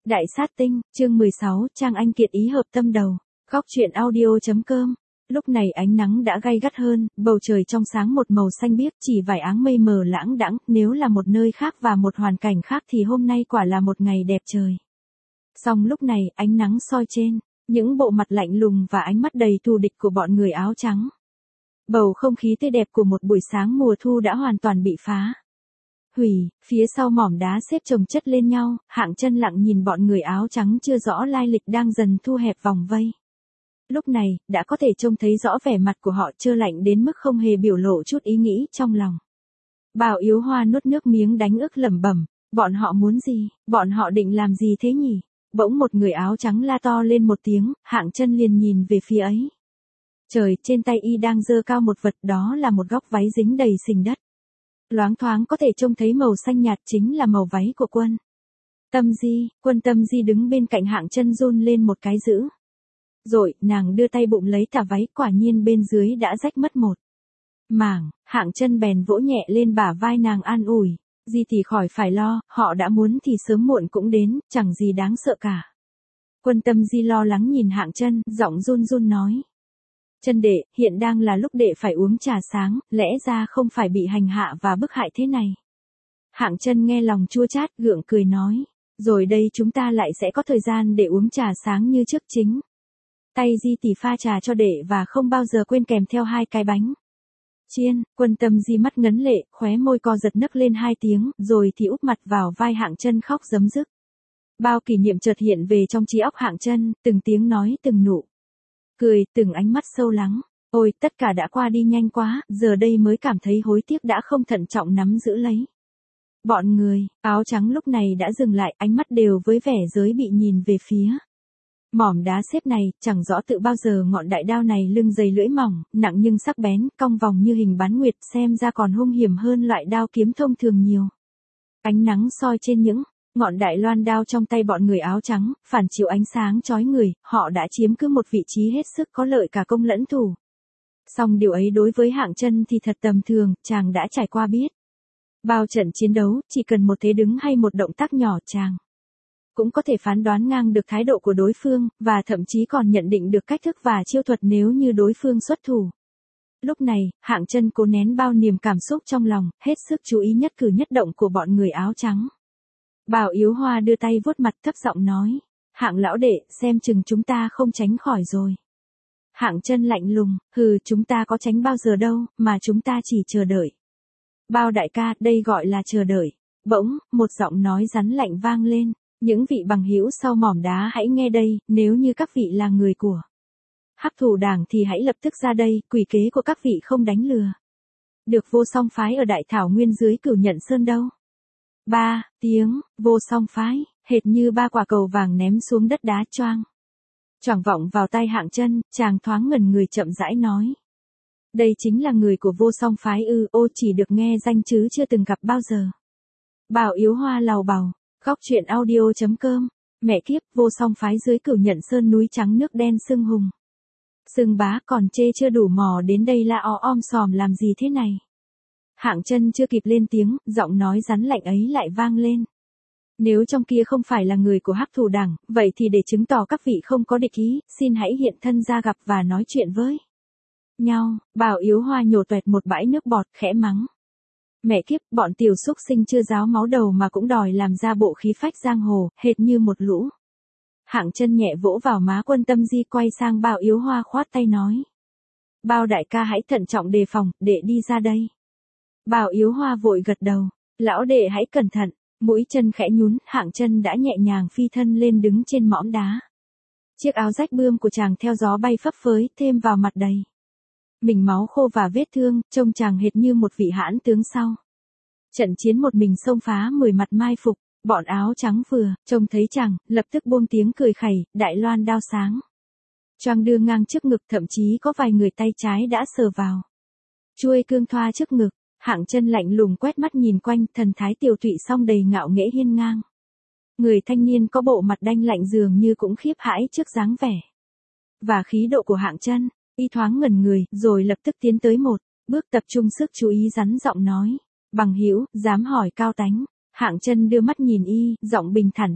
Đại sát tinh, chương 16, Trang Anh Kiệt ý hợp tâm đầu. Góc truyện audio.com. Lúc này ánh nắng đã gay gắt hơn, bầu trời trong sáng một màu xanh biếc, chỉ vài áng mây mờ lãng đãng, nếu là một nơi khác và một hoàn cảnh khác thì hôm nay quả là một ngày đẹp trời. Song lúc này, ánh nắng soi trên, những bộ mặt lạnh lùng và ánh mắt đầy thù địch của bọn người áo trắng. Bầu không khí tươi đẹp của một buổi sáng mùa thu đã hoàn toàn bị phá hủy, phía sau mỏm đá xếp chồng chất lên nhau, Hạng Chân lặng nhìn bọn người áo trắng chưa rõ lai lịch đang dần thu hẹp vòng vây. Lúc này, đã có thể trông thấy rõ vẻ mặt của họ trơ lạnh đến mức không hề biểu lộ chút ý nghĩ trong lòng. Bào Yếu Hoa nuốt nước miếng đánh ức lẩm bẩm, bọn họ muốn gì, bọn họ định làm gì thế nhỉ? Bỗng một người áo trắng la to lên một tiếng, Hạng Chân liền nhìn về phía ấy. Trời, trên tay y đang giơ cao một vật, đó là một góc váy dính đầy sình đất. Loáng thoáng có thể trông thấy màu xanh nhạt chính là màu váy của Quân Tâm Di. Quân Tâm Di đứng bên cạnh Hạng Chân run lên một cái dữ dội, nàng đưa tay bụng lấy tà váy, quả nhiên bên dưới đã rách mất một mảng. Hạng Chân bèn vỗ nhẹ lên bả vai nàng an ủi, Di thì khỏi phải lo, họ đã muốn thì sớm muộn cũng đến, chẳng gì đáng sợ cả. Quân Tâm Di lo lắng nhìn Hạng Chân, giọng run run nói. Chân đệ, hiện đang là lúc đệ phải uống trà sáng, lẽ ra không phải bị hành hạ và bức hại thế này. Hạng Chân nghe lòng chua chát, gượng cười nói, rồi đây chúng ta lại sẽ có thời gian để uống trà sáng như trước chính. Tay Di tỷ pha trà cho đệ và không bao giờ quên kèm theo 2 cái bánh chiên. Quân Tâm Di mắt ngấn lệ, khóe môi co giật nấc lên 2 tiếng, rồi thì úp mặt vào vai Hạng Chân khóc rấm rứt. Bao kỷ niệm chợt hiện về trong trí óc Hạng Chân, từng tiếng nói, từng nụ cười, từng ánh mắt sâu lắng. Ôi, tất cả đã qua đi nhanh quá, giờ đây mới cảm thấy hối tiếc đã không thận trọng nắm giữ lấy. Bọn người áo trắng lúc này đã dừng lại, ánh mắt đều với vẻ giới bị nhìn về phía mỏm đá xếp này, chẳng rõ tự bao giờ ngọn đại đao này lưng dày lưỡi mỏng, nặng nhưng sắc bén, cong vòng như hình bán nguyệt, xem ra còn hung hiểm hơn loại đao kiếm thông thường nhiều. Ánh nắng soi trên những ngọn đại loan đao trong tay bọn người áo trắng, phản chiếu ánh sáng chói người, họ đã chiếm cứ một vị trí hết sức có lợi cả công lẫn thủ. Song điều ấy đối với Hạng Chân thì thật tầm thường, chàng đã trải qua biết bao trận chiến đấu, chỉ cần một thế đứng hay một động tác nhỏ chàng cũng có thể phán đoán ngang được thái độ của đối phương, và thậm chí còn nhận định được cách thức và chiêu thuật nếu như đối phương xuất thủ. Lúc này, Hạng Chân cố nén bao niềm cảm xúc trong lòng, hết sức chú ý nhất cử nhất động của bọn người áo trắng. Bào Yếu Hoa đưa tay vuốt mặt thấp giọng nói, Hạng lão đệ, xem chừng chúng ta không tránh khỏi rồi. Hạng Chân lạnh lùng, hừ, chúng ta có tránh bao giờ đâu, mà chúng ta chỉ chờ đợi. Bao đại ca, đây gọi là chờ đợi. Bỗng, một giọng nói rắn lạnh vang lên, những vị bằng hữu sau mỏm đá hãy nghe đây, nếu như các vị là người của Hắc Thủ Đảng thì hãy lập tức ra đây, quỷ kế của các vị không đánh lừa được Vô Song phái ở Đại Thảo Nguyên dưới Cửu Nhận Sơn đâu. 3 tiếng, Vô Song phái, hệt như 3 quả cầu vàng ném xuống đất đá choang choảng vọng vào tai Hạng Chân, chàng thoáng ngẩn người chậm rãi nói. Đây chính là người của Vô Song phái ư? Ô, chỉ được nghe danh chứ chưa từng gặp bao giờ. Bào Yếu Hoa lầu bầu, góc truyện audio.com, mẹ kiếp, Vô Song phái dưới Cửu Nhận Sơn núi trắng nước đen sưng hùng sưng bá, còn chê chưa đủ mò đến đây la om sòm làm gì thế này. Hạng Chân chưa kịp lên tiếng, giọng nói rắn lạnh ấy lại vang lên. Nếu trong kia không phải là người của Hắc Thủ Đảng, vậy thì để chứng tỏ các vị không có địch ý, xin hãy hiện thân ra gặp và nói chuyện với nhau. Bào Yếu Hoa nhổ toẹt một bãi nước bọt, khẽ mắng. Mẹ kiếp, bọn tiểu xúc sinh chưa ráo máu đầu mà cũng đòi làm ra bộ khí phách giang hồ, hệt như một lũ. Hạng Chân nhẹ vỗ vào má Quân Tâm Di, quay sang Bào Yếu Hoa khoát tay nói. Bao đại ca hãy thận trọng đề phòng, đệ đi ra đây. Bào Yếu Hoa vội gật đầu, lão đệ hãy cẩn thận. Mũi chân khẽ nhún, Hạng Chân đã nhẹ nhàng phi thân lên đứng trên mỏm đá. Chiếc áo rách bươm của chàng theo gió bay phấp phới, thêm vào mặt đầy mình máu khô và vết thương, trông chàng hệt như một vị hãn tướng sau trận chiến một mình xông phá 10 mặt mai phục. Bọn áo trắng vừa trông thấy chàng, lập tức buông tiếng cười khẩy, đại loan đao sáng choang đưa ngang trước ngực, thậm chí có vài người tay trái đã sờ vào chuôi cương thoa trước ngực. Hạng Chân lạnh lùng quét mắt nhìn quanh, thần thái tiều tụy song đầy ngạo nghễ hiên ngang. Người thanh niên có bộ mặt đanh lạnh dường như cũng khiếp hãi trước dáng vẻ và khí độ của Hạng Chân. Y thoáng ngẩn người, rồi lập tức tiến tới một bước, tập trung sức chú ý, rắn giọng nói, bằng hữu, dám hỏi cao tánh. Hạng Chân đưa mắt nhìn y, giọng bình thản đáp,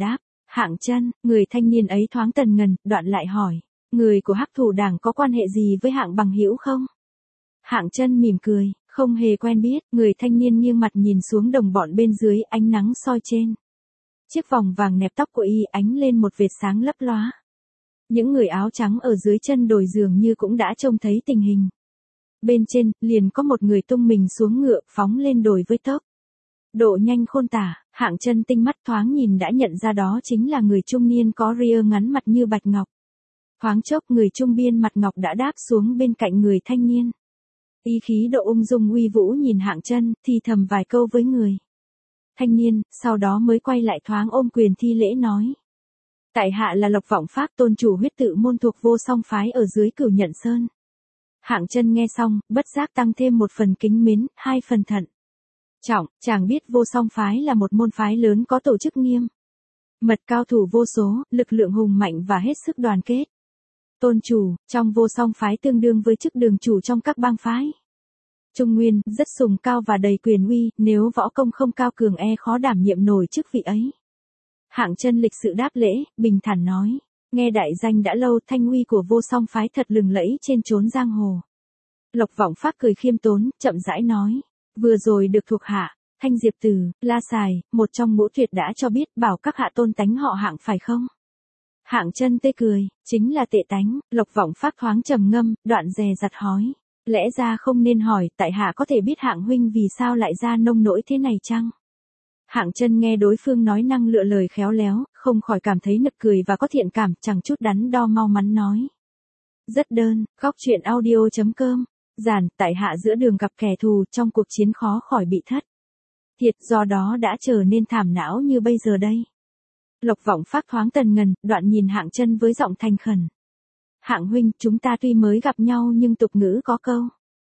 Hạng Chân, người thanh niên ấy thoáng tần ngần, đoạn lại hỏi, người của Hắc Thủ Đảng có quan hệ gì với Hạng bằng hữu không? Hạng Chân mỉm cười, không hề quen biết, người thanh niên nghiêng mặt nhìn xuống đồng bọn bên dưới, ánh nắng soi trên. Chiếc vòng vàng nẹp tóc của y ánh lên một vệt sáng lấp lóa. Những người áo trắng ở dưới chân đồi dường như cũng đã trông thấy tình hình. Bên trên, liền có một người tung mình xuống ngựa, phóng lên đồi với tốc độ nhanh khôn tả. Hạng Chân tinh mắt thoáng nhìn đã nhận ra đó chính là người trung niên có ria ngắn mặt như bạch ngọc. Thoáng chốc người trung biên mặt ngọc đã đáp xuống bên cạnh người thanh niên. Y khí độ ung dung uy vũ nhìn Hạng Chân, thì thầm vài câu với người thanh niên, sau đó mới quay lại thoáng ôm quyền thi lễ nói. Tại hạ là Lộc Vọng Phác, tôn chủ huyết tự môn thuộc Vô Song phái ở dưới Cửu Nhận Sơn. Hạng Chân nghe xong, bất giác tăng thêm một phần kính mến, hai phần thận trọng, chàng biết Vô Song phái là một môn phái lớn có tổ chức nghiêm mật, cao thủ vô số, lực lượng hùng mạnh và hết sức đoàn kết. Tôn chủ, trong Vô Song phái tương đương với chức đường chủ trong các bang phái Trung Nguyên, rất sùng cao và đầy quyền uy, nếu võ công không cao cường khó đảm nhiệm nổi chức vị ấy. Hạng Chân lịch sự đáp lễ, bình thản nói, nghe đại danh đã lâu, thanh uy của Vô Song phái thật lừng lẫy trên chốn giang hồ. Lộc Vọng Phác cười khiêm tốn, chậm rãi nói, vừa rồi được thuộc hạ Thanh Diệp Tử, La Sài, một trong ngũ tuyệt đã cho biết bảo các hạ tôn tánh họ Hạng phải không? Hạng Chân tươi cười, chính là tệ tánh. Lộc Vọng Phác thoáng trầm ngâm, đoạn dè dặt hỏi, lẽ ra không nên hỏi, tại hạ có thể biết Hạng huynh vì sao lại ra nông nỗi thế này chăng? Hạng Chân nghe đối phương nói năng lựa lời khéo léo, không khỏi cảm thấy nực cười và có thiện cảm, chẳng chút đắn đo mau mắn nói. Rất đơn, góc truyện audio.com. Giản, tại hạ giữa đường gặp kẻ thù, trong cuộc chiến khó khỏi bị thất thiệt, do đó đã trở nên thảm não như bây giờ đây. Lộc Vọng Phác thoáng tần ngần, đoạn nhìn Hạng Chân với giọng thành khẩn. Hạng huynh, chúng ta tuy mới gặp nhau nhưng tục ngữ có câu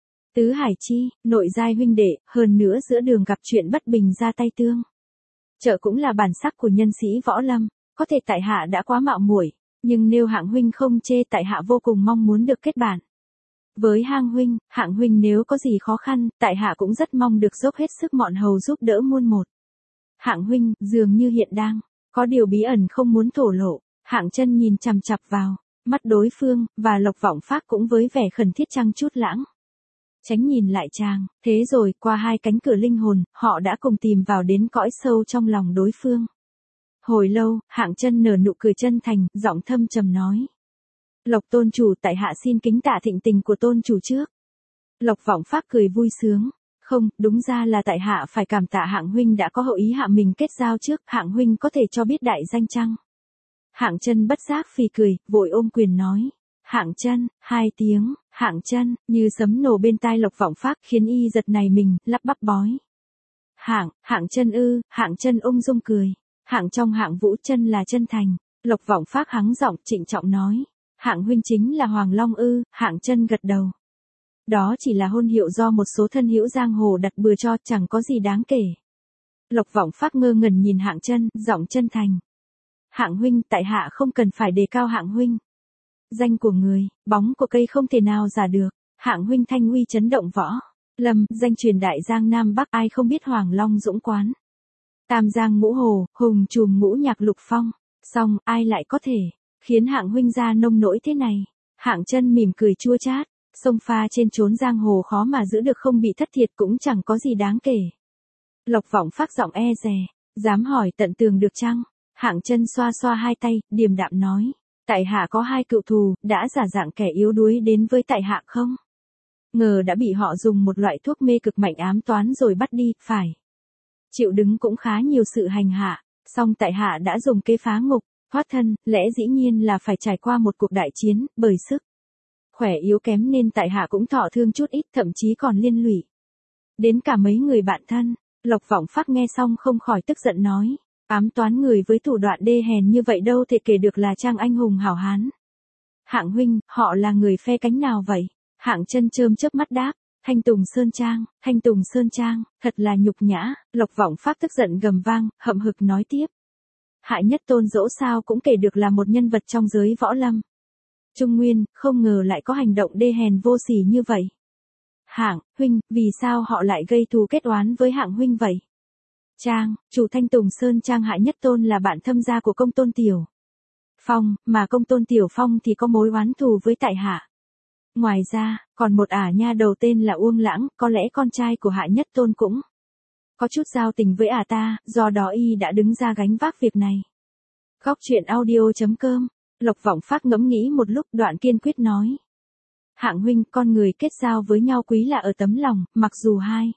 tứ hải chi, nội giai huynh đệ, hơn nữa giữa đường gặp chuyện bất bình ra tay tương trợ cũng là bản sắc của nhân sĩ võ lâm, có thể tại hạ đã quá mạo muội, nhưng nếu Hạng huynh không chê, tại hạ vô cùng mong muốn được kết bạn với Hạng huynh nếu có gì khó khăn, tại hạ cũng rất mong được dốc hết sức mọn hầu giúp đỡ muôn một. Hạng huynh, dường như hiện đang có điều bí ẩn không muốn thổ lộ. Hạng Chân nhìn chằm chằm vào mắt đối phương, và Lộc Vọng Phác cũng với vẻ khẩn thiết chăng chút lãng tránh nhìn lại chàng, thế rồi qua hai cánh cửa linh hồn, họ đã cùng tìm vào đến cõi sâu trong lòng đối phương. Hồi lâu, Hạng Chân nở nụ cười chân thành, giọng thâm trầm nói. Lộc tôn chủ, tại hạ xin kính tạ thịnh tình của tôn chủ trước. Lộc Vọng Phác cười vui sướng. Không, đúng ra là tại hạ phải cảm tạ Hạng huynh đã có hậu ý hạ mình kết giao trước. Hạng huynh có thể cho biết đại danh chăng? Hạng Chân bất giác phì cười, vội ôm quyền nói. Hạng Chân, hai tiếng, Hạng Chân, như sấm nổ bên tai Lộc Vọng Phác, khiến y giật nảy mình, lắp bắp bói. Hạng Chân ư? Hạng Chân ung dung cười. Hạng trong Hạng Vũ Chân là chân thành. Lộc Vọng Phác hắng giọng trịnh trọng nói. Hạng huynh chính là Hoàng Long ư? Hạng Chân gật đầu. Đó chỉ là hôn hiệu do một số thân hữu giang hồ đặt bừa cho, chẳng có gì đáng kể. Lộc Vọng Phác ngơ ngẩn nhìn Hạng Chân, giọng chân thành. Hạng huynh, tại hạ không cần phải đề cao Hạng huynh. Danh của người, bóng của cây không thể nào giả được. Hạng huynh thanh uy chấn động võ lâm, danh truyền đại giang Nam Bắc, ai không biết Hoàng Long Dũng Quán, Tam Giang Ngũ Hồ, hùng trùm ngũ nhạc lục phong. Song, ai lại có thể khiến Hạng huynh ra nông nỗi thế này? Hạng Chân mỉm cười chua chát. Sông pha trên chốn giang hồ khó mà giữ được không bị thất thiệt cũng chẳng có gì đáng kể. Lộc Vọng Phác giọng e dè. Dám hỏi tận tường được chăng? Hạng Chân xoa xoa hai tay, điềm đạm nói. Tại hạ có hai cựu thù, đã giả dạng kẻ yếu đuối đến với tại hạ không? Ngờ đã bị họ dùng một loại thuốc mê cực mạnh ám toán rồi bắt đi, phải chịu đứng cũng khá nhiều sự hành hạ. Song tại hạ đã dùng kế phá ngục, thoát thân, lẽ dĩ nhiên là phải trải qua một cuộc đại chiến, bởi sức khỏe yếu kém nên tại hạ cũng thọ thương chút ít, thậm chí còn liên lụy đến cả mấy người bạn thân. Lộc Vọng Phác nghe xong không khỏi tức giận nói. Ám toán người với thủ đoạn đê hèn như vậy đâu thể kể được là trang anh hùng hảo hán. Hạng huynh, họ là người phe cánh nào vậy? Hạng Chân chớm chớp mắt đáp. Thanh Tùng Sơn Trang, thật là nhục nhã. Lộc Vọng Phác tức giận gầm vang, hậm hực nói tiếp. Hại nhất Tôn dẫu sao cũng kể được là một nhân vật trong giới võ lâm Trung Nguyên, không ngờ lại có hành động đê hèn vô sỉ như vậy. Hạng huynh, vì sao họ lại gây thù kết oán với Hạng huynh vậy? Trang, chủ Thanh Tùng Sơn Trang Hạ Nhất Tôn là bạn thâm gia của công tôn Tiểu Phong, mà công tôn Tiểu Phong thì có mối oán thù với tại hạ. Ngoài ra, còn một ả nha đầu tên là Uông Lãng, có lẽ con trai của Hạ Nhất Tôn cũng có chút giao tình với ả ta, do đó y đã đứng ra gánh vác việc này. Góc truyện audio.com, Lộc Vọng Phác ngẫm nghĩ một lúc, đoạn kiên quyết nói. Hạng huynh, con người kết giao với nhau quý là ở tấm lòng, mặc dù hai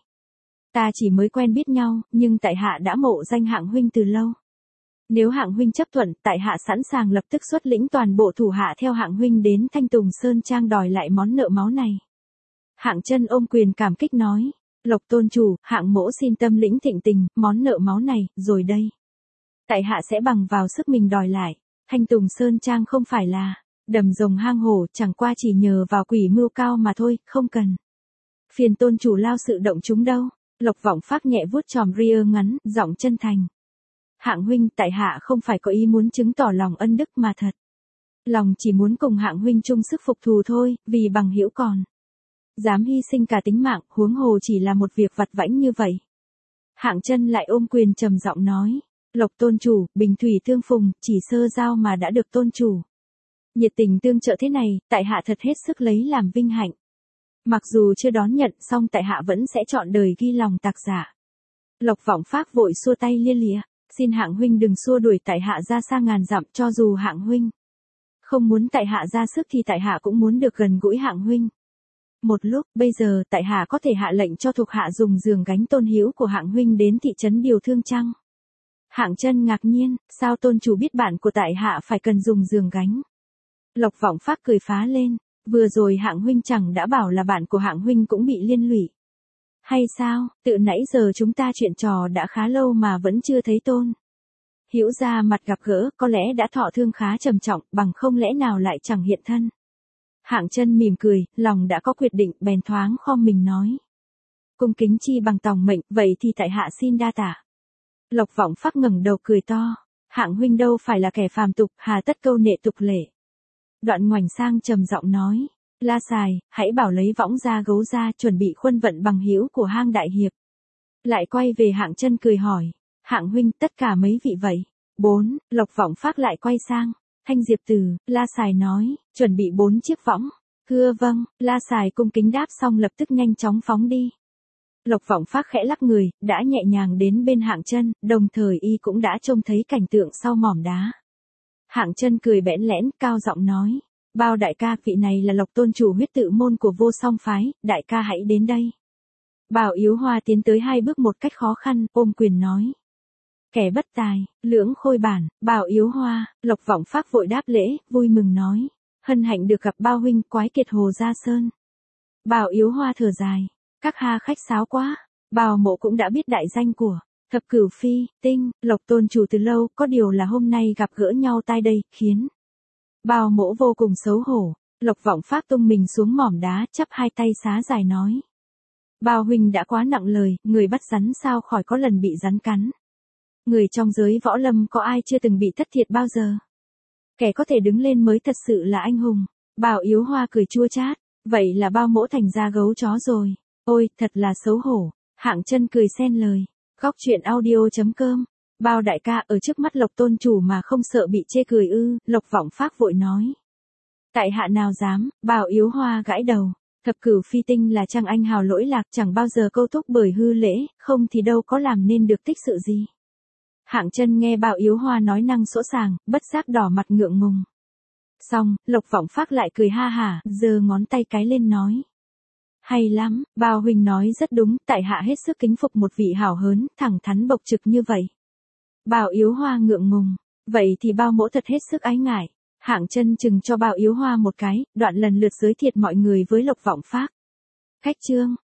ta chỉ mới quen biết nhau, nhưng tại hạ đã mộ danh Hạng huynh từ lâu. Nếu Hạng huynh chấp thuận, tại hạ sẵn sàng lập tức xuất lĩnh toàn bộ thủ hạ theo Hạng huynh đến Thanh Tùng Sơn Trang đòi lại món nợ máu này. Hạng Chân ôm quyền cảm kích nói. Lộc tôn chủ, Hạng mỗ xin tâm lĩnh thịnh tình, món nợ máu này, rồi đây. Tại hạ sẽ bằng vào sức mình đòi lại. Thanh Tùng Sơn Trang không phải là đầm rồng hang hổ, chẳng qua chỉ nhờ vào quỷ mưu cao mà thôi, không cần phiền tôn chủ lao sự động chúng đâu. Lộc Vọng Phác nhẹ vuốt chòm ria ngắn, giọng chân thành. Hạng huynh, tại hạ không phải có ý muốn chứng tỏ lòng ân đức mà thật lòng chỉ muốn cùng Hạng huynh chung sức phục thù thôi, vì bằng hữu còn dám hy sinh cả tính mạng, huống hồ chỉ là một việc vặt vãnh như vậy. Hạng Chân lại ôm quyền trầm giọng nói. Lộc tôn chủ, bình thủy tương phùng, chỉ sơ giao mà đã được tôn chủ nhiệt tình tương trợ thế này, tại hạ thật hết sức lấy làm vinh hạnh. Mặc dù chưa đón nhận, song tại hạ vẫn sẽ chọn đời ghi lòng tạc giả. Lộc Vọng Phác vội xua tay lia lịa. Xin Hạng huynh đừng xua đuổi tại hạ ra xa ngàn dặm, cho dù Hạng huynh không muốn tại hạ ra sức thì tại hạ cũng muốn được gần gũi Hạng huynh. Một lúc, bây giờ tại hạ có thể hạ lệnh cho thuộc hạ dùng giường gánh tôn hữu của Hạng huynh đến thị trấn điều thương chăng? Hạng Chân ngạc nhiên, sao tôn chủ biết bạn của tại hạ phải cần dùng giường gánh? Lộc Vọng Phác cười phá lên, vừa rồi Hạng huynh chẳng đã bảo là bạn của Hạng huynh cũng bị liên lụy. Hay sao, tự nãy giờ chúng ta chuyện trò đã khá lâu mà vẫn chưa thấy tôn hữu ra mặt gặp gỡ, có lẽ đã thọ thương khá trầm trọng, bằng không lẽ nào lại chẳng hiện thân. Hạng Chân mỉm cười, lòng đã có quyết định, bèn thoáng khom mình nói. Cung kính chi bằng tòng mệnh, vậy thì tại hạ xin đa tạ. Lộc Vọng Phác ngẩng đầu cười to. Hạng huynh đâu phải là kẻ phàm tục, hà tất câu nệ tục lệ. Đoạn ngoảnh sang trầm giọng nói. La Sài, hãy bảo lấy võng ra gấu ra, chuẩn bị khuân vận bằng hữu của Hang đại hiệp. Lại quay về Hạng Chân cười hỏi. Hạng huynh, tất cả mấy vị vậy? 4, Lộc Vọng Phác lại quay sang. Thanh Diệp Tử, La Sài nói, chuẩn bị 4 chiếc võng. Thưa vâng, La Sài cung kính đáp xong lập tức nhanh chóng phóng đi. Lộc Vọng Phác khẽ lắc người, đã nhẹ nhàng đến bên Hạng Chân, đồng thời y cũng đã trông thấy cảnh tượng sau mỏm đá. Hạng Chân cười bẽn lẽn, cao giọng nói. Bao đại ca, vị này là Lộc tôn chủ huyết tự môn của Vô Song phái, đại ca hãy đến đây. Bảo Yếu Hoa tiến tới 2 bước một cách khó khăn, ôm quyền nói. Kẻ bất tài, lưỡng khôi bản, Bảo Yếu Hoa. Lộc Vọng Phác vội đáp lễ, vui mừng nói. Hân hạnh được gặp Bao huynh, quái kiệt Hồ Gia Sơn. Bảo Yếu Hoa thở dài. Các ha khách sáo quá. Bảo mộ cũng đã biết đại danh của Thập Cửu Phi, Tinh, Lộc tôn chủ từ lâu, có điều là hôm nay gặp gỡ nhau tai đây, khiến Bảo mộ vô cùng xấu hổ. Lộc Vọng Phác tung mình xuống mỏm đá, chắp hai tay xá dài nói. Bảo huynh đã quá nặng lời, người bắt rắn sao khỏi có lần bị rắn cắn. Người trong giới võ lâm có ai chưa từng bị thất thiệt bao giờ. Kẻ có thể đứng lên mới thật sự là anh hùng. Bảo Yếu Hoa cười chua chát. Vậy là Bao mỗ thành ra gấu chó rồi. Ôi, thật là xấu hổ. Hạng Chân cười xen lời. Góc truyện audio.com. Bao đại ca, ở trước mắt Lộc tôn chủ mà không sợ bị chê cười ư? Lộc Vọng Phác vội nói. Tại hạ nào dám. Bảo Yếu Hoa gãi đầu. Thập Cửu Phi Tinh là trang anh hào lỗi lạc, chẳng bao giờ câu thúc bởi hư lễ, không thì đâu có làm nên được tích sự gì. Hạng Chân nghe Bảo Yếu Hoa nói năng sỗ sàng, bất giác đỏ mặt ngượng ngùng. Xong, Lộc Vọng Phác lại cười ha hả, giơ ngón tay cái lên nói. Hay lắm, Bao huynh nói rất đúng, tại hạ hết sức kính phục một vị hảo hớn, thẳng thắn bộc trực như vậy. Bảo Yếu Hoa ngượng ngùng. Vậy thì Bao mỗ thật hết sức ái ngại. Hạng Chân chừng cho Bảo Yếu Hoa một cái, đoạn lần lượt giới thiệu mọi người với Lộc Vọng Phác. Khách trương,